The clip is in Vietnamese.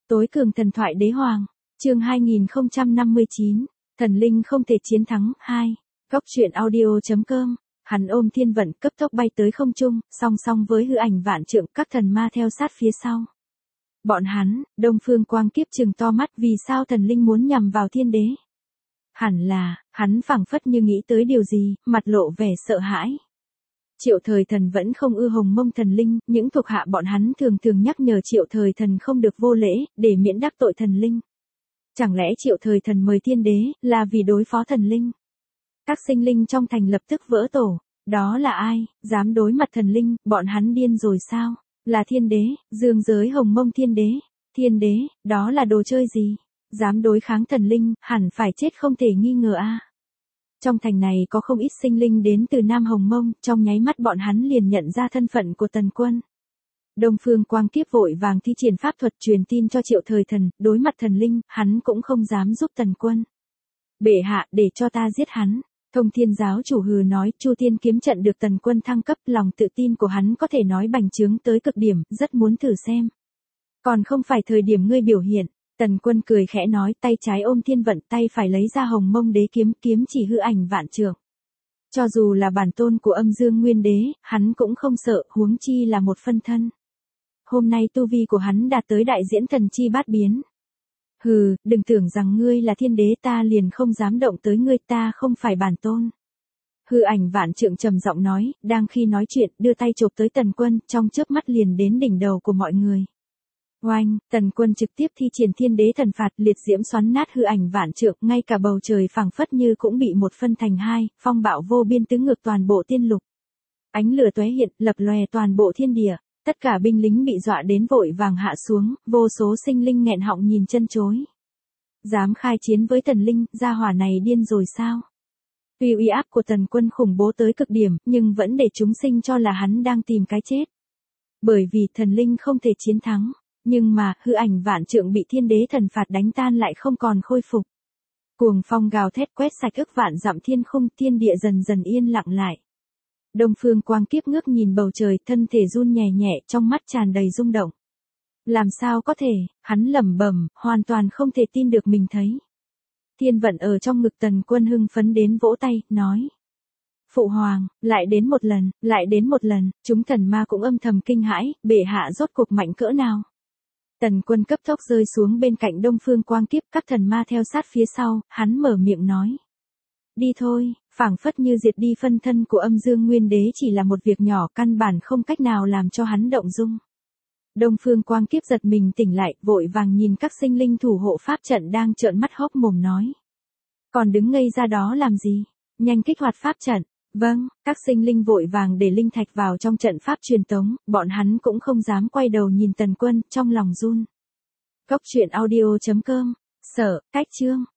Tối cường thần thoại đế hoàng, chương 2059, thần linh không thể chiến thắng, 2. Góc truyện audio.com, hắn ôm thiên vận cấp tốc bay tới không trung, song song với hư ảnh vạn trượng, các thần ma theo sát phía sau. Bọn hắn, Đông Phương Quang Kiếp trừng to mắt, vì sao thần linh muốn nhằm vào thiên đế? Hẳn là, hắn phảng phất như nghĩ tới điều gì, mặt lộ vẻ sợ hãi. Triệu Thời Thần vẫn không ưa Hồng Mông thần linh, những thuộc hạ bọn hắn thường thường nhắc nhở Triệu Thời Thần không được vô lễ, để miễn đắc tội thần linh. Chẳng lẽ Triệu Thời Thần mời thiên đế, là vì đối phó thần linh? Các sinh linh trong thành lập tức vỡ tổ, đó là ai, dám đối mặt thần linh, bọn hắn điên rồi sao? Là thiên đế, dương giới Hồng Mông thiên đế, đó là đồ chơi gì? Dám đối kháng thần linh, hẳn phải chết không thể nghi ngờ a. Trong thành này có không ít sinh linh đến từ Nam Hồng Mông, trong nháy mắt bọn hắn liền nhận ra thân phận của Tần Quân. Đông Phương Quang Kiếp vội vàng thi triển pháp thuật truyền tin cho Triệu Thời Thần, đối mặt thần linh, hắn cũng không dám giúp Tần Quân. Bệ hạ, để cho ta giết hắn. Thông Thiên giáo chủ hừ nói, Chu Tiên kiếm trận được Tần Quân thăng cấp, lòng tự tin của hắn có thể nói bành trướng tới cực điểm, rất muốn thử xem. Còn không phải thời điểm ngươi biểu hiện. Tần Quân cười khẽ nói, tay trái ôm thiên vận, tay phải lấy ra Hồng Mông đế kiếm, kiếm chỉ hư ảnh vạn trượng. Cho dù là bản tôn của Âm Dương Nguyên Đế, hắn cũng không sợ, huống chi là một phân thân. Hôm nay tu vi của hắn đạt tới đại diễn thần chi bát biến. Hừ, đừng tưởng rằng ngươi là thiên đế, ta liền không dám động tới ngươi, ta không phải bản tôn. Hư ảnh vạn trượng trầm giọng nói, đang khi nói chuyện, đưa tay chộp tới Tần Quân, trong chớp mắt liền đến đỉnh đầu của mọi người. Oanh, Tần Quân trực tiếp thi triển thiên đế thần phạt, liệt diễm xoắn nát hư ảnh vạn trượng, ngay cả bầu trời phảng phất như cũng bị một phân thành hai, phong bạo vô biên tứ ngược toàn bộ tiên lục. Ánh lửa tóe hiện, lập lòe toàn bộ thiên địa, tất cả binh lính bị dọa đến vội vàng hạ xuống, vô số sinh linh nghẹn họng nhìn chân chối. Dám khai chiến với thần linh, gia hỏa này điên rồi sao? Tuy uy áp của Tần Quân khủng bố tới cực điểm, nhưng vẫn để chúng sinh cho là hắn đang tìm cái chết. Bởi vì thần linh không thể chiến thắng. Nhưng mà, hư ảnh vạn trượng bị thiên đế thần phạt đánh tan lại không còn khôi phục. Cuồng phong gào thét quét sạch ức vạn dặm thiên khung, thiên địa dần dần yên lặng lại. Đông Phương Quang Kiếp ngước nhìn bầu trời, thân thể run nhẹ nhẹ, trong mắt tràn đầy rung động. Làm sao có thể, hắn lẩm bẩm, hoàn toàn không thể tin được mình thấy. Thiên vận ở trong ngực Tần Quân hưng phấn đến vỗ tay, nói. Phụ hoàng, lại đến một lần, chúng thần ma cũng âm thầm kinh hãi, bệ hạ rốt cuộc mạnh cỡ nào. Tần Quân cấp tốc rơi xuống bên cạnh Đông Phương Quang Kiếp, các thần ma theo sát phía sau, hắn mở miệng nói. Đi thôi, phảng phất như diệt đi phân thân của Âm Dương Nguyên Đế chỉ là một việc nhỏ, căn bản không cách nào làm cho hắn động dung. Đông Phương Quang Kiếp giật mình tỉnh lại, vội vàng nhìn các sinh linh thủ hộ pháp trận đang trợn mắt hốc mồm nói. Còn đứng ngây ra đó làm gì? Nhanh kích hoạt pháp trận. Vâng, các sinh linh vội vàng để linh thạch vào trong trận pháp truyền tống, bọn hắn cũng không dám quay đầu nhìn Tần Quân, trong lòng run. Góc truyện audio.com, sở, cách chương.